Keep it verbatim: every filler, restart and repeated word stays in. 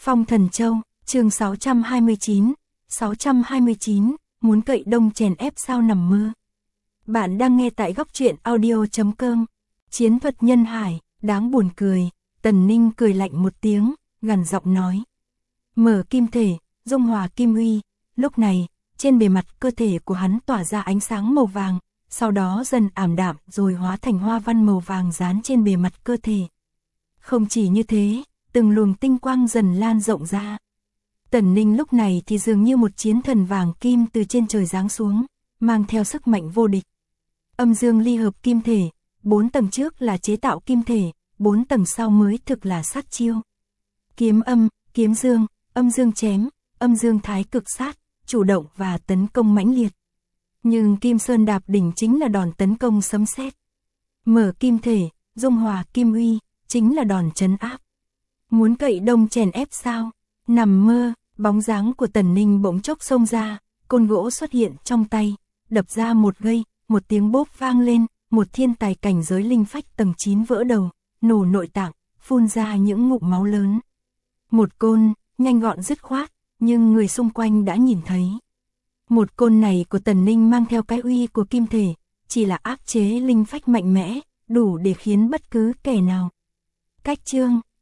Phong Thần Châu, chương sáu trăm hai mươi chín, sáu trăm hai mươi chín, muốn cậy đông chèn ép sao nằm mơ. Bạn đang nghe tại góc truyện audio chấm com. Chiến thuật nhân hải, đáng buồn cười. Tần Ninh cười lạnh một tiếng, gằn giọng nói. Mở kim thể, dung hòa kim uy. Lúc này, trên bề mặt cơ thể của hắn tỏa ra ánh sáng màu vàng, sau đó dần ảm đạm rồi hóa thành hoa văn màu vàng dán trên bề mặt cơ thể. Không chỉ như thế, từng luồng tinh quang dần lan rộng ra. Tần Ninh lúc này thì dường như một chiến thần vàng kim từ trên trời giáng xuống, mang theo sức mạnh vô địch. Âm dương ly hợp kim thể, bốn tầng trước là chế tạo kim thể, bốn tầng sau mới thực là sát chiêu. Kiếm âm, kiếm dương, âm dương chém, âm dương thái cực sát, chủ động và tấn công mãnh liệt. Nhưng Kim Sơn đạp đỉnh chính là đòn tấn công sấm sét. Mở kim thể, dung hòa kim uy, chính là đòn trấn áp. Muốn cậy đông chèn ép sao? Nằm mơ, bóng dáng của Tần Ninh bỗng chốc xông ra, côn gỗ xuất hiện trong tay, đập ra một gây, một tiếng bốp vang lên, một thiên tài cảnh giới linh phách tầng chín vỡ đầu, nổ nội tạng, phun ra những ngụm máu lớn. Một côn, nhanh gọn dứt khoát, nhưng người xung quanh đã nhìn thấy. Một côn này của Tần Ninh mang theo cái uy của kim thể, chỉ là áp chế linh phách mạnh mẽ, đủ để khiến bất cứ kẻ nào. Cách chương,